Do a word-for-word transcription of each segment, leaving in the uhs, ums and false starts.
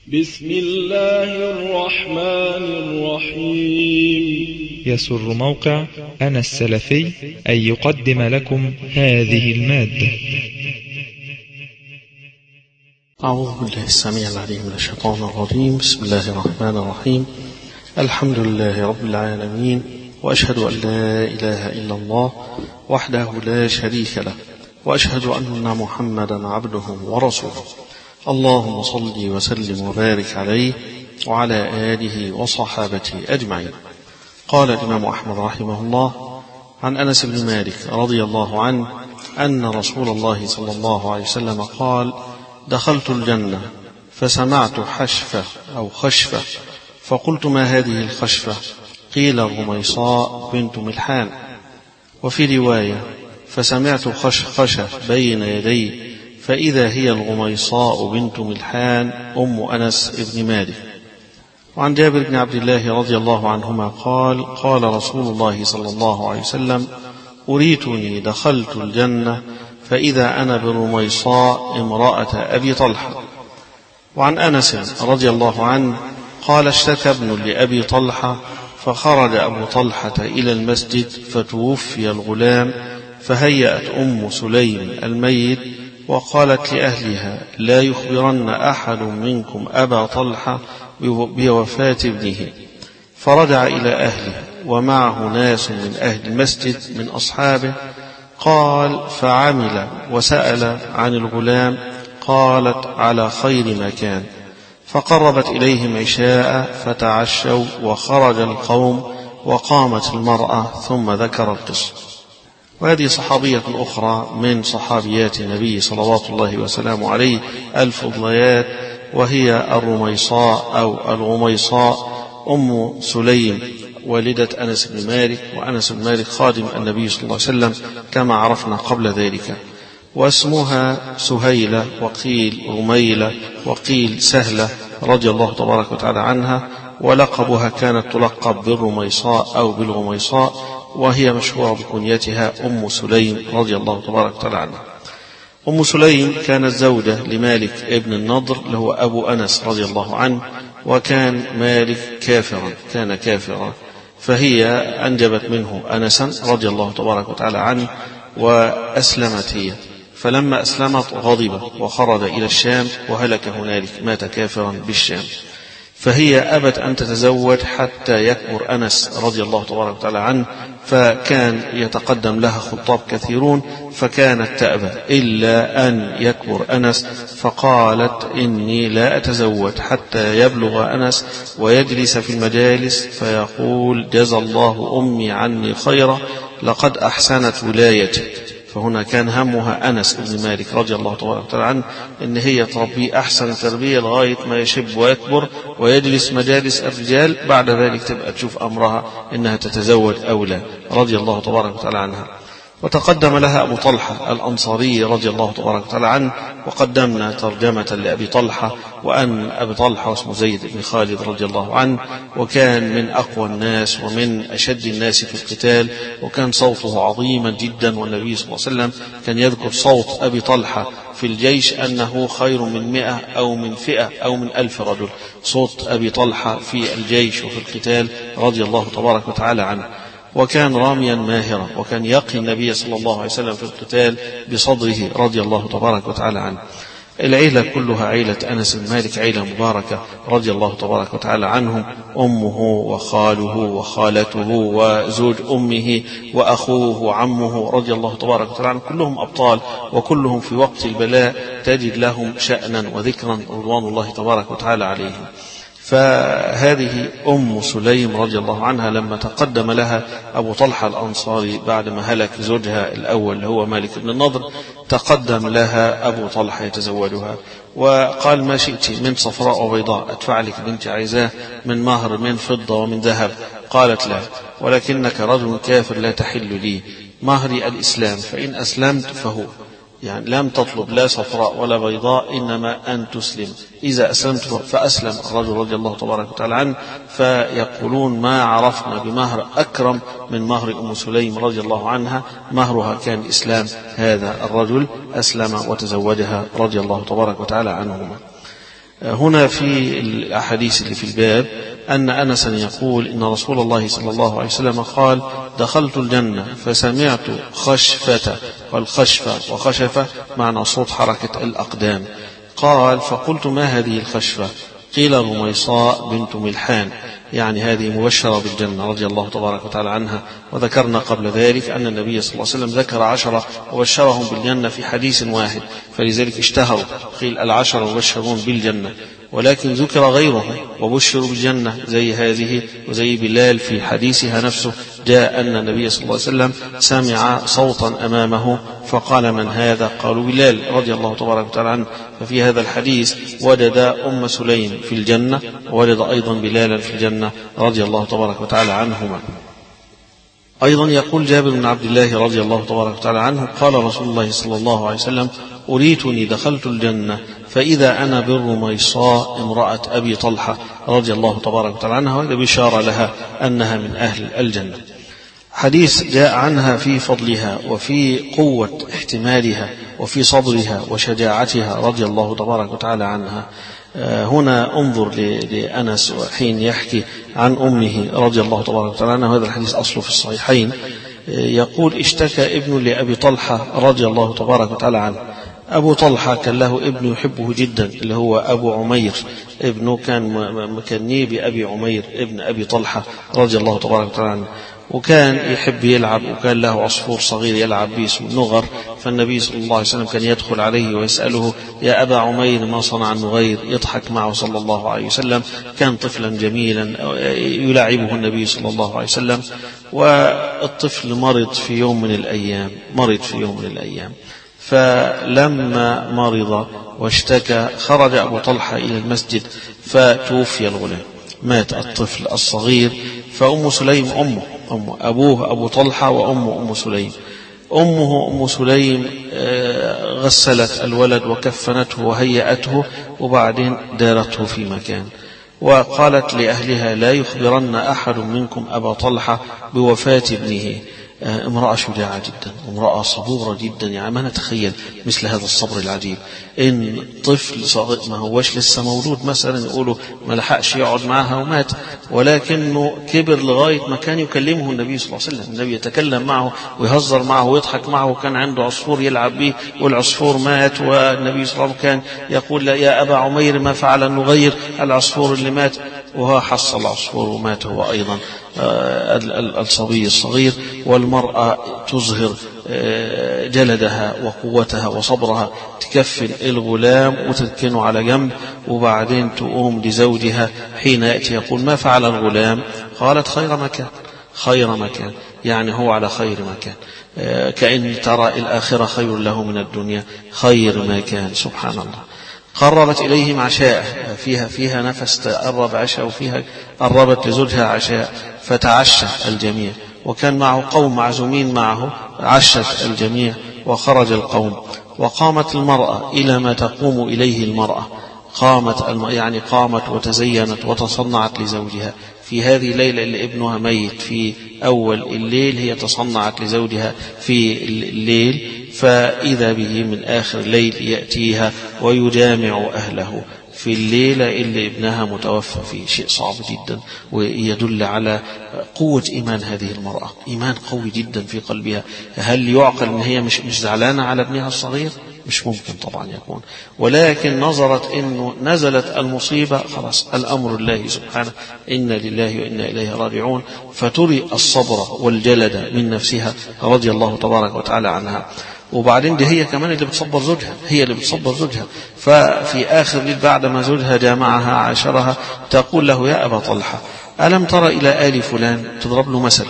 بسم الله الرحمن الرحيم. يسر موقع أنا السلفي أن يقدم لكم هذه المادة. أعوذ بالله السميع العليم من الشيطان الرجيم. بسم الله الرحمن الرحيم. الحمد لله رب العالمين، وأشهد أن لا إله إلا الله وحده لا شريك له، وأشهد أن محمدا عبده ورسوله. اللهم صل وسلم وبارك عليه وعلى آله وصحابته أجمعين. قال الإمام أحمد رحمه الله عن أنس بن مالك رضي الله عنه أن رسول الله صلى الله عليه وسلم قال: دخلت الجنة فسمعت حشفة أو خشفة، فقلت: ما هذه الخشفة؟ قيل: الرميصاء بنت ملحان. وفي رواية: فسمعت خشخشة بين يدي، فإذا هي الرميصاء بنت ملحان أم أنس بن مالك. وعن جابر بن عبد الله رضي الله عنهما قال: قال رسول الله صلى الله عليه وسلم: أريتني دخلت الجنة فإذا أنا بالرميصاء امرأة أبي طلحة. وعن أنس رضي الله عنه قال: اشتكى ابن لأبي طلحة، فخرج أبو طلحة إلى المسجد فتوفي الغلام، فهيأت أم سليم الميت وقالت لأهلها: لا يخبرن أحد منكم أبا طلحة بوفاة ابنه. فرجع إلى أهله ومعه ناس من أهل المسجد من أصحابه. قال: فعمل وسأل عن الغلام. قالت: على خير ما كان. فقربت إليهم عشاء فتعشوا، وخرج القوم وقامت المرأة، ثم ذكر القصة. وهذه صحابية أخرى من صحابيات النبي صلوات الله وسلامه عليه الفضليات، وهي الرميصاء أو الغميصاء أم سليم والدة أنس بن مالك. وأنس بن مالك خادم النبي صلى الله عليه وسلم كما عرفنا قبل ذلك. واسمها سهيلة، وقيل رميلة، وقيل سهلة رضي الله تبارك وتعالى عنها. ولقبها كانت تلقب بالرميصاء أو بالغميصاء، وهي مشهورة بكنيتها أم سليم رضي الله تبارك وتعالى عنها. أم سليم كانت زوجة لمالك ابن النضر اللي هو أبو أنس رضي الله عنه، وكان مالك كافرا، كان كافرا، فهي أنجبت منه أنسا رضي الله تبارك وتعالى عنه، وأسلمت هي. فلما أسلمت غضب وخرج إلى الشام، وهلك هنالك، مات كافرا بالشام. فهي أبت أن تتزوج حتى يكبر أنس رضي الله تبارك وتعالى عنه، فكان يتقدم لها خطاب كثيرون، فكانت تأبى إلا أن يكبر أنس. فقالت: إني لا أتزوج حتى يبلغ أنس ويجلس في المجالس فيقول: جزى الله أمي عني خيرا، لقد أحسنت ولايتي. فهنا كان همها أنس بن مالك رضي الله تبارك وتعالى عنه إن هي تربيه أحسن تربية لغاية ما يشب ويكبر ويجلس مجالس الرجال، بعد ذلك تبقى تشوف أمرها إنها تتزوج أو لا، رضي الله تبارك وتعالى عنها. وتقدم لها أبو طلحة الأنصاري رضي الله تبارك وتعالى عنه، وقدمنا ترجمة لأبي طلحة، وأن أبي طلحة اسمه زيد بن خالد رضي الله عنه، وكان من أقوى الناس ومن أشد الناس في القتال، وكان صوته عظيما جدا. والنبي صلى الله عليه وسلم كان يذكر صوت أبي طلحة في الجيش أنه خير من مئة أو من فئة أو من ألف رجل. صوت أبي طلحة في الجيش وفي القتال رضي الله تبارك وتعالى عنه. وكان راميا ماهرا، وكان يقي النبي صلى الله عليه وسلم في القتال بصدره رضي الله تبارك وتعالى عنه. العيلة كلها عيلة أنس بن مالك عيلة مباركة رضي الله تبارك وتعالى عنهم، أمه وخاله وخالته وزوج أمه وأخوه وعمه رضي الله تبارك وتعالى عنهم، كلهم أبطال، وكلهم في وقت البلاء تجد لهم شأنا وذكرا رضوان الله تبارك وتعالى عليهم. فهذه أم سليم رضي الله عنها لما تقدم لها أبو طلحة الأنصاري بعد ما هلك زوجها الأول اللي هو مالك بن النضر، تقدم لها أبو طلحة يتزوجها، وقال: ما شئت من صفراء وبيضاء أدفع لك بنت عايزاه من مهر من فضة ومن ذهب. قالت: لا، ولكنك رجل كافر لا تحل لي، مهري الإسلام، فإن أسلمت فهو. يعني لم تطلب لا صفراء ولا بيضاء، إنما أن تسلم. إذا أسلمت فأسلم الرجل رضي الله تبارك وتعالى عنه. فيقولون: ما عرفنا بمهر أكرم من مهر أم سليم رضي الله عنها، مهرها كان الإسلام. هذا الرجل أسلم وتزوجها رضي الله تبارك وتعالى عنهما. هنا في الأحاديث اللي في الباب أن أنسا يقول إن رسول الله صلى الله عليه وسلم قال: دخلت الجنة فسمعت خشفة، والخشفة وخشفة معنى صوت حركة الأقدام. قال: فقلت: ما هذه الخشفة؟ قيل: رميصاء بنت ملحان، يعني هذه مبشرة بالجنة رضي الله تبارك وتعالى عنها. وذكرنا قبل ذلك أن النبي صلى الله عليه وسلم ذكر عشرة وبشرهم بالجنة في حديث واحد، فلذلك اشتهروا، قيل العشرة مبشرون بالجنة، ولكن ذكر غيرهم وبشروا بالجنة زي هذه وزي بلال في حديثها نفسه. جاء أن النبي صلى الله عليه وسلم سمع صوتا أمامه فقال: من هذا؟ قالوا: بلال رضي الله تبارك وتعالى عنه. ففي هذا الحديث وجد أم سليم في الجنة، ووجد أيضا بلالا في الجنة رضي الله تبارك وتعالى عنهما. أيضا يقول جابر بن عبد الله رضي الله تبارك وتعالى عنه: قال رسول الله صلى الله عليه وسلم: أريتني دخلت الجنة فإذا أنا بالرميصاء امرأة أبي طلحة رضي الله تبارك وتعالى عنها، وهذا بشارة لها أنها من أهل الجنة. حديث جاء عنها في فضلها وفي قوة احتمالها وفي صبرها وشجاعتها رضي الله تبارك وتعالى عنها. هنا انظر لأنس حين يحكي عن أمه رضي الله تبارك وتعالى عنها، هذا الحديث أصله في الصحيحين. يقول: اشتكى ابن لأبي طلحة رضي الله تبارك وتعالى عنه. أبو طلحة كان له ابن يحبه جدا اللي هو أبو عمير، ابنه كان مكنيه بأبي عمير ابن أبي طلحة رضي الله تبارك وتعالى عنه، وكان يحب يلعب، وكان له عصفور صغير يلعب به اسمه نغر. فالنبي صلى الله عليه وسلم كان يدخل عليه ويسأله: يا أبا عمير ما صنع النغير؟ يضحك معه صلى الله عليه وسلم. كان طفلا جميلا يلاعبه النبي صلى الله عليه وسلم. والطفل مرض في يوم من الأيام مرض في يوم من الأيام فلما مرض واشتكى خرج أبو طلحة إلى المسجد فتوفي الغلام، مات الطفل الصغير. فأم سليم أمه أمه أبوه أبو طلحة وأمه أم سليم. أمه أم سليم غسلت الولد وكفنته وهيأته، وبعدين دارته في مكان، وقالت لأهلها: لا يخبرن أحد منكم أبا طلحة بوفاة ابنه. امرأة شجاعة جدا، امرأة صبورة جدا، يعني ما نتخيل مثل هذا الصبر العجيب. إن طفل صغير ما هوش لسه مولود مثلا يقولوا ما لحقش يقعد معها ومات، ولكنه كبر لغاية ما كان يكلمه النبي صلى الله عليه وسلم. النبي يتكلم معه ويهزر معه ويضحك معه، وكان عنده عصفور يلعب به والعصفور مات، والنبي صلى الله عليه وسلم كان يقول: يا أبا عمير ما فعل النغير؟ العصفور اللي مات. وهو حصل العصفور ومات هو أيضا الصبي الصغير. والمرأة تظهر جلدها وقوتها وصبرها، تكفل الغلام وتركنه على جنب، وبعدين تقوم لزوجها حين يأتي يقول: ما فعل الغلام؟ قالت: خير مكان خير مكان، يعني هو على خير مكان، كأن ترى الآخرة خير له من الدنيا، خير مكان. سبحان الله. قربت إليهم عشاء، فيها فيها نفس تقرب عشاء، وفيها قربت لزوجها عشاء، فتعشى الجميع، وكان معه قوم معزومين معه، عشت الجميع وخرج القوم. وقامت المرأة إلى ما تقوم إليه المرأة، قامت يعني قامت وتزينت وتصنعت لزوجها. في هذه الليلة اللي ابنها ميت في أول الليل هي تصنعت لزوجها في الليل، فإذا به من آخر الليل يأتيها ويجامع أهله في الليلة اللي ابنها متوفى فيه. شيء صعب جدا، ويدل على قوة إيمان هذه المرأة، إيمان قوي جدا في قلبها. هل يعقل أن هي مش مش زعلانة على ابنها الصغير؟ مش ممكن طبعا يكون، ولكن نظرت إنه نزلت المصيبة، خلاص الأمر الله سبحانه، إنا لله وإنا إليه راجعون، فتري الصبر والجلد من نفسها رضي الله تبارك وتعالى عنها. وبعدين دي هي كمان اللي بتصبر زوجها، هي اللي بتصبر زوجها. ففي آخر الليل بعد ما زوجها جامعها عاشرها تقول له: يا أبا طلحة، ألم ترى إلى آل فلان؟ تضرب له مثل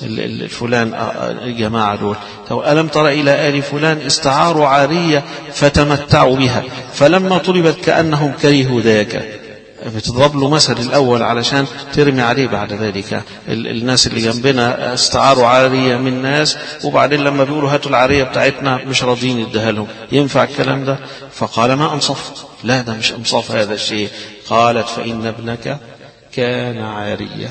الفلان الجماعة دول، ألم ترى إلى آل فلان استعاروا عارية فتمتعوا بها، فلما طلبت كأنهم كرهوا ذاك. بتضرب له مثل الأول علشان ترمي عليه بعد ذلك. الناس اللي جنبنا استعاروا عارية من ناس، وبعدين لما بيقولوا هاتوا العارية بتاعتنا مش راضيين يديها لهم. ينفع الكلام ده؟ فقال: ما أنصف، لا ده مش أنصاف هذا الشيء. قالت: فإن ابنك كان عارية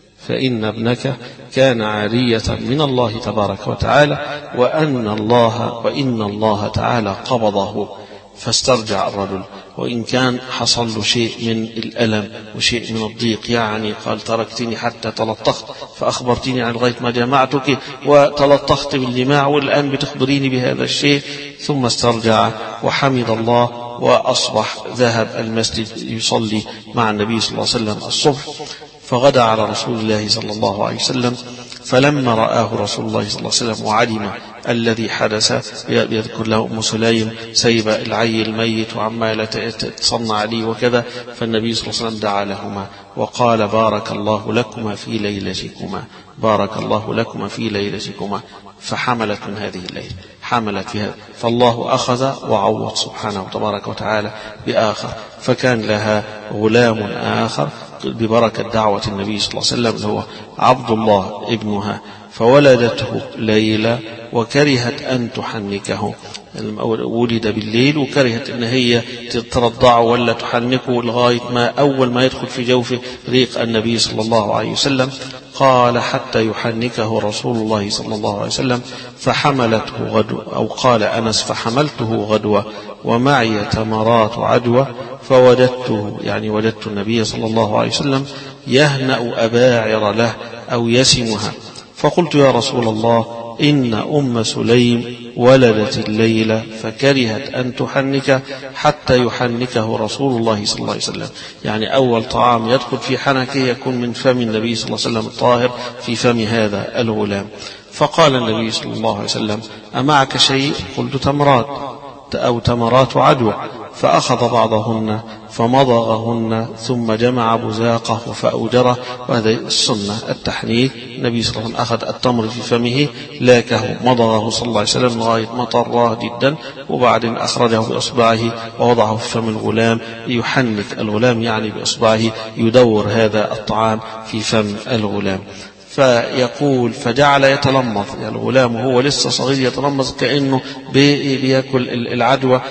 فإن ابنك كان عارية من الله تبارك وتعالى، وأن الله وإن الله تعالى قبضه. فاسترجع الرجل وإن كان حصل له شيء من الألم وشيء من الضيق، يعني قال تركتني حتى تلطخت فأخبرتني عن لغاية ما جمعتك وتلطخت بالجماع والآن بتخبريني بهذا الشيء. ثم استرجع وحمد الله وأصبح ذهب المسجد يصلي مع النبي صلى الله عليه وسلم الصبح. فغدا على رسول الله صلى الله عليه وسلم، فلما رآه رسول الله صلى الله عليه وسلم وعلم الذي حدث، يذكر له أم سليم سيبة العي الميت وعمالة تصنع عليه وكذا، فالنبي صلى الله عليه وسلم دعا لهما وقال بارك الله لكما في ليلتكما، بارك الله لكما في ليلتكما. فحملت من هذه الليلة، حملت فيها، فالله أخذ وعوض سبحانه وتبارك وتعالى بآخر، فكان لها غلام آخر ببركة دعوة النبي صلى الله عليه وسلم اللي هو عبد الله ابنها، فولدته ليلى وكرهت أن تحنكه، ولد بالليل وكرهت أن هي ترضعه ولا تحنكه لغاية ما أول ما يدخل في جوفه ريق النبي صلى الله عليه وسلم. قال حتى يحنكه رسول الله صلى الله عليه وسلم فحملته غدوة، أو قال أنس فحملته غدوة ومعي تمرات عدوة فوجدته، يعني وجدت النبي صلى الله عليه وسلم يهنأ أباعر له أو يسمها، فقلت يا رسول الله إن أم سليم ولدت الليلة فكرهت أن تحنك حتى يحنكه رسول الله صلى الله عليه وسلم، يعني أول طعام يدخل في حنكه يكون من فم النبي صلى الله عليه وسلم الطاهر في فم هذا الغلام. فقال النبي صلى الله عليه وسلم أمعك شيء؟ قلت تمرات أو تمرات عدوى، فأخذ بعضهن فمضغهن ثم جمع بزاقه فأوجره، وهذا السنة التحنيك. النبي صلى الله عليه وسلم أخذ التمر في فمه لاكه مضغه صلى الله عليه وسلم لغاية ما طراه جدا، وبعدين أخرجه بإصبعه ووضعه في فم الغلام يحنك الغلام، يعني بإصبعه يدور هذا الطعام في فم الغلام. فيقول فجعل يتلمظ، يعني الغلام وهو لسه صغير يتلمظ كأنه بيأكل العدوى،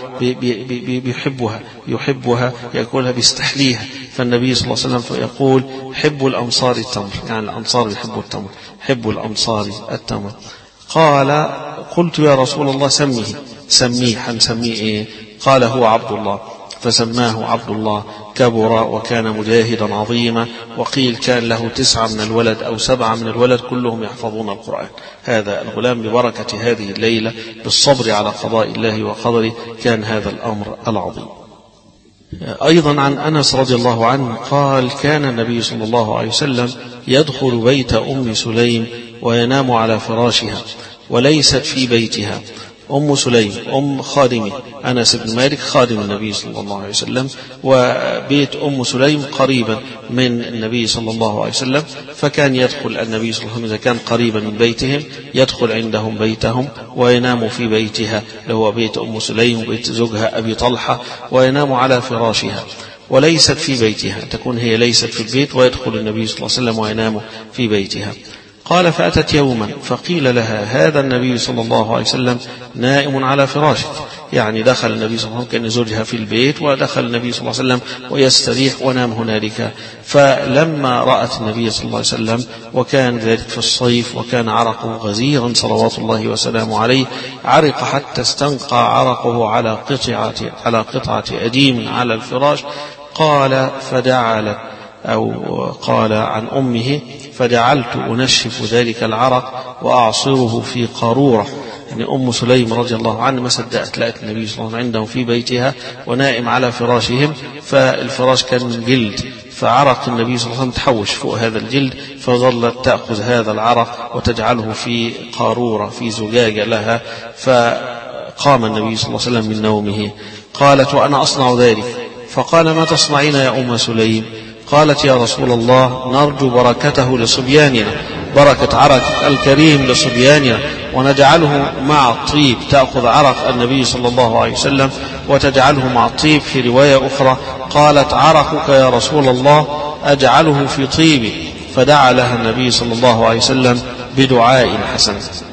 بيحبها يحبها يأكلها بيستحليها. فالنبي صلى الله عليه وسلم يقول حب الأنصار التمر، يعني الأنصار يحبوا التمر، حب الأنصار التمر. قال قلت يا رسول الله سميه، سميه حنسميه إيه؟ قال هو عبد الله، فسماه عبد الله. كبر وكان مجاهدا عظيما، وقيل كان له تسعة من الولد أو سبعة من الولد كلهم يحفظون القرآن. هذا الغلام ببركة هذه الليلة بالصبر على قضاء الله وقدره كان هذا الأمر العظيم. أيضا عن أنس رضي الله عنه قال كان النبي صلى الله عليه وسلم يدخل بيت أم سليم وينام على فراشها وليست في بيتها. أم سليم أم خادمه أنس بن مالك خادم النبي صلى الله عليه وسلم، وبيت أم سليم قريبا من النبي صلى الله عليه وسلم، فكان يدخل النبي صلى الله عليه وسلم إذا كان قريبا من بيتهم يدخل عندهم بيتهم وينام في بيتها اللي هو بيت أم سليم وبيت زوجها أبي طلحة، وينام على فراشها وليست في بيتها، تكون هي ليست في البيت ويدخل النبي صلى الله عليه وسلم وينام في بيتها. قال فأتت يوما فقيل لها هذا النبي صلى الله عليه وسلم نائم على فراشه، يعني دخل النبي صلى الله عليه وسلم كان زوجها في البيت ودخل النبي صلى الله عليه وسلم ويستريح ونام هنالك. فلما رأت النبي صلى الله عليه وسلم وكان ذلك في الصيف وكان عرقه غزيرا صلوات الله وسلامه عليه، عرق حتى استنقى عرقه على قطعة على قطعة أديم على الفراش. قال فجعلت أو قال عن أمه فجعلت أنشف ذلك العرق وأعصره في قارورة، يعني أم سليم رضي الله عنها ما صدقت لقت النبي صلى الله عليه وسلم عندهم في بيتها ونائم على فراشهم، فالفراش كان من جلد، فعرق النبي صلى الله عليه وسلم تحوش فوق هذا الجلد، فظلت تأخذ هذا العرق وتجعله في قارورة في زجاجة لها. فقام النبي صلى الله عليه وسلم من نومه. قالت وأنا أصنع ذلك، فقال ما تصنعين يا أم سليم؟ قالت يا رسول الله نرجو بركته لصبياننا، بركة عرق الكريم لصبياننا، ونجعله مع الطيب، تأخذ عرق النبي صلى الله عليه وسلم وتجعله مع الطيب. في رواية أخرى قالت عرقك يا رسول الله أجعله في طيبي، فدعا لها النبي صلى الله عليه وسلم بدعاء حسن.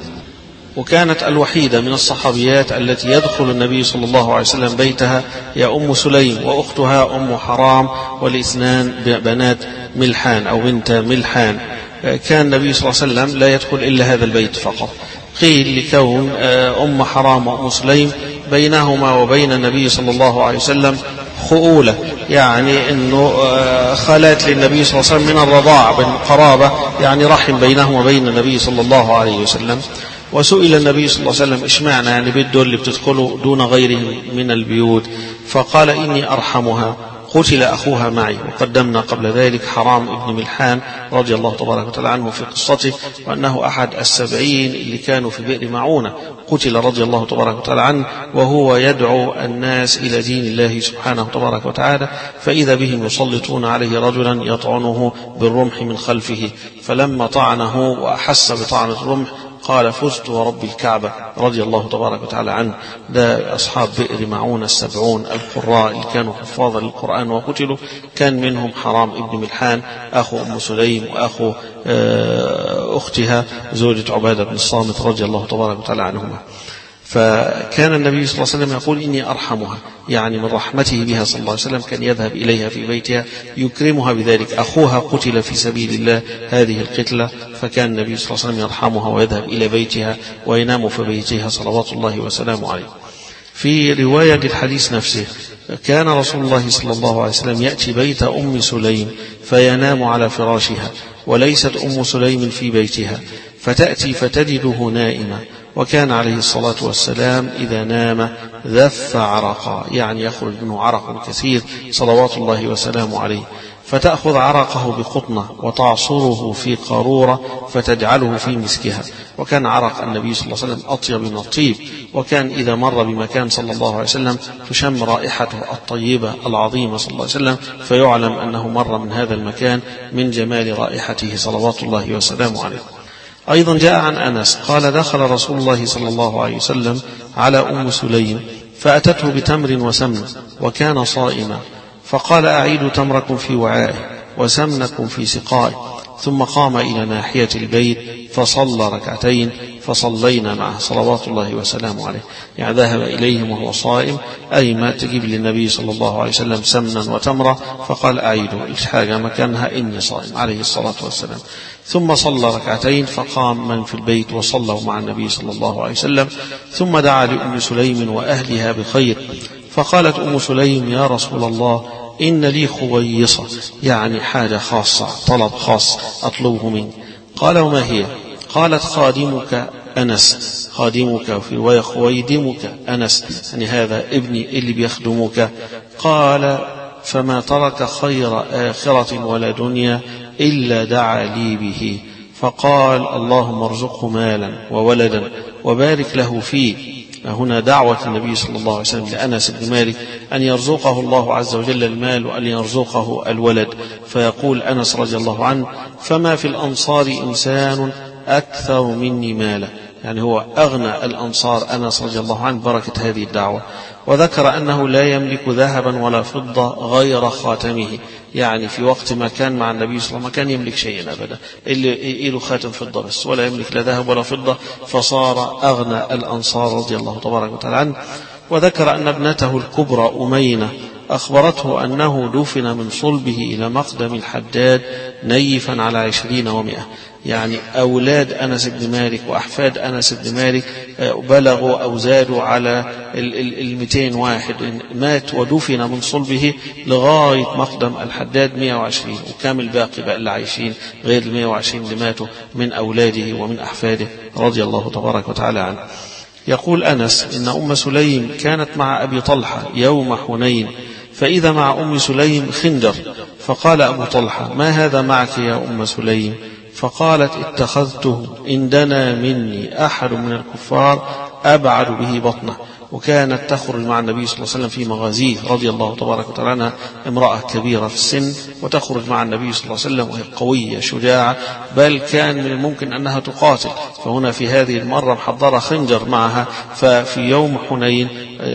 وكانت الوحيدة من الصحابيات التي يدخل النبي صلى الله عليه وسلم بيتها يا أم سليم، وأختها أم حرام، والاثنان بنات ملحان أو بنت ملحان. كان النبي صلى الله عليه وسلم لا يدخل إلا هذا البيت فقط. قيل لكون أم حرام وأم سليم بينهما وبين النبي صلى الله عليه وسلم خؤولة، يعني أنه خالات للنبي صلى الله عليه وسلم من الرضاع بالقرابة، يعني رحم بينهم وبين النبي صلى الله عليه وسلم. وسئل النبي صلى الله عليه وسلم اشمعنى يعني بيت دول اللي بتدخلوا دون غيرهم من البيوت، فقال إني أرحمها، قتل أخوها معي. وقدمنا قبل ذلك حرام ابن ملحان رضي الله تبارك وتعالى عنه في قصته، وأنه أحد السبعين اللي كانوا في بئر معونة، قتل رضي الله تبارك وتعالى عنه وهو يدعو الناس إلى دين الله سبحانه تبارك وتعالى، فإذا بهم يسلطون عليه رجلا يطعنه بالرمح من خلفه، فلما طعنه وأحس بطعنة الرمح قال فزت ورب الكعبة رضي الله تبارك وتعالى عنه. ده أصحاب بئر معونة السبعون القراء اللي كانوا حفاظا للقرآن وقتلوا، كان منهم حرام ابن ملحان أخو أم سليم وأخو أختها زوجة عبادة بن الصامت رضي الله تبارك وتعالى عنهما. فكان النبي صلى الله عليه وسلم يقول إني أرحمها، يعني من رحمته بها صلى الله عليه وسلم كان يذهب إليها في بيتها يكرمها بذلك. أخوها قتل في سبيل الله هذه القتلة، فكان النبي صلى الله عليه وسلم يرحمها ويذهب إلى بيتها وينام في بيتها صلوات الله وسلامه عليه. في رواية الحديث نفسه كان رسول الله صلى الله عليه وسلم يأتي بيت أم سليم فينام على فراشها، وليست أم سليم في بيتها، فتأتي فتجده نائمة، وكان عليه الصلاة والسلام إذا نام ذف عرقا، يعني يخرج منه عرق كثير صلوات الله وسلامه عليه، فتأخذ عرقه بقطنة وتعصره في قارورة فتجعله في مسكها. وكان عرق النبي صلى الله عليه وسلم أطيب من الطيب، وكان إذا مر بمكان صلى الله عليه وسلم تشم رائحته الطيبة العظيمة صلى الله عليه وسلم، فيعلم أنه مر من هذا المكان من جمال رائحته صلوات الله وسلامه عليه. أيضا جاء عن أنس قال دخل رسول الله صلى الله عليه وسلم على أم سليم فأتته بتمر وسمن وكان صائما، فقال أعيدوا تمركم في وعائه وسمنكم في سقائه، ثم قام إلى ناحية البيت فصلى ركعتين فصلينا معه صلوات الله وسلامه عليه. يعني ذهب إليهم وهو صائم، أي ما تجيب للنبي صلى الله عليه وسلم سمنا وتمرة، فقال أعيدوا الحاجة مكانها إني صائم عليه الصلاة والسلام. ثم صلى ركعتين فقام من في البيت وصلوا مع النبي صلى الله عليه وسلم، ثم دعا لأم سليم وأهلها بخير، فقالت أم سليم يا رسول الله إن لي خويصة، يعني حاجة خاصة طلب خاص أطلبه منك. قال وما هي؟ قالت خادمك أنس، خادمك في رواية خويدمك أنس، يعني هذا ابني اللي بيخدمك. قال فما ترك خير آخرة ولا دنيا إلا دعا لي به، فقال اللهم ارزقه مالا وولدا وبارك له فيه. هنا دعوة النبي صلى الله عليه وسلم لأنس بن مالك أن يرزقه الله عز وجل المال وأن يرزقه الولد، فيقول أنس رضي الله عنه فما في الأنصار إنسان أكثر مني مالا، يعني هو أغنى الأنصار أنس رضي الله عنه بركة هذه الدعوة. وذكر أنه لا يملك ذهبا ولا فضة غير خاتمه، يعني في وقت ما كان مع النبي صلى الله عليه وسلم ما كان يملك شيئا أبدا، اللي له خاتم فضة بس، ولا يملك لا ذهب ولا فضة، فصار أغنى الأنصار رضي الله تبارك وتعالى عنه. وذكر أن ابنته الكبرى أمينة أخبرته أنه دفن من صلبه إلى مقدم الحداد نيفا على عشرين ومئة، يعني أولاد أنس بن مالك وأحفاد أنس بن مالك بلغوا أو زادوا على المئتين واحد، مات ودفن من صلبه لغاية مقدم الحداد مئة وعشرين، وكامل الباقي بقى اللي عايشين غير المئة وعشرين اللي ماتوا من أولاده ومن أحفاده رضي الله تبارك وتعالى عنه. يقول أنس إن أم سليم كانت مع أبي طلحة يوم حنين، فإذا مع أم سليم خنجر، فقال أبو طلحة ما هذا معك يا أم سليم؟ فقالت اتخذته إن دنا مني أحد من الكفار أبعد به بطنه. وكانت تخرج مع النبي صلى الله عليه وسلم في مغازيه رضي الله تبارك وتعالى عنها، امرأة كبيرة في السن وتخرج مع النبي صلى الله عليه وسلم وهي قوية شجاعة، بل كان من الممكن أنها تقاتل. فهنا في هذه المرة محضرة خنجر معها. ففي يوم حنين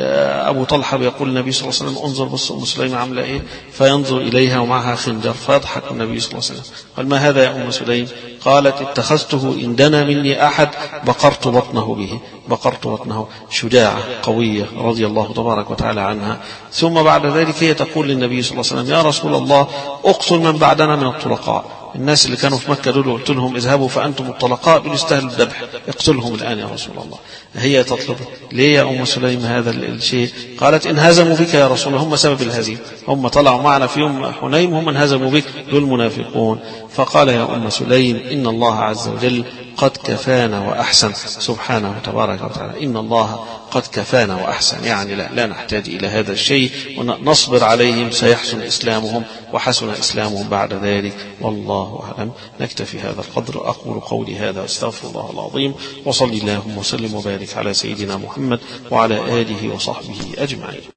أبو طلحة بيقول النبي صلى الله عليه وسلم انظر بص أم سليم عاملة إيه، فينظر إليها ومعها خنجر، فيضحك النبي صلى الله عليه وسلم قال ما هذا يا أم سليم؟ قالت اتخذته إن دنا مني أحد بقرت بطنه به، بقرت بطنه. شجاعة قوية رضي الله تبارك وتعالى عنها. ثم بعد ذلك هي تقول للنبي صلى الله عليه وسلم يا رسول الله اقتل من بعدنا من الطلقاء، الناس اللي كانوا في مكة دول قلت لهم اذهبوا فأنتم الطلقاء دول يستاهلوا الذبح، اقتلهم الآن يا رسول الله. هي تطلب ليه يا أم سليم هذا الشيء؟ قالت إن هزموا بك يا رسول الله، هم سبب الهزيمة، هم طلعوا معنا في يوم حنين، هم انهزموا بك، دول منافقون. فقال يا أم سليم إن الله عز وجل قد كفانا وأحسن، سبحانه تبارك وتعالى، إن الله قد كفانا وأحسن، يعني لا, لا نحتاج إلى هذا الشيء ونصبر عليهم، سيحسن إسلامهم وحسن إسلامهم بعد ذلك، والله أعلم. نكتفي هذا القدر، أقول قولي هذا واستغفر الله العظيم، وصلي اللهم وسلم وبارك على سيدنا محمد وعلى آله وصحبه أجمعين.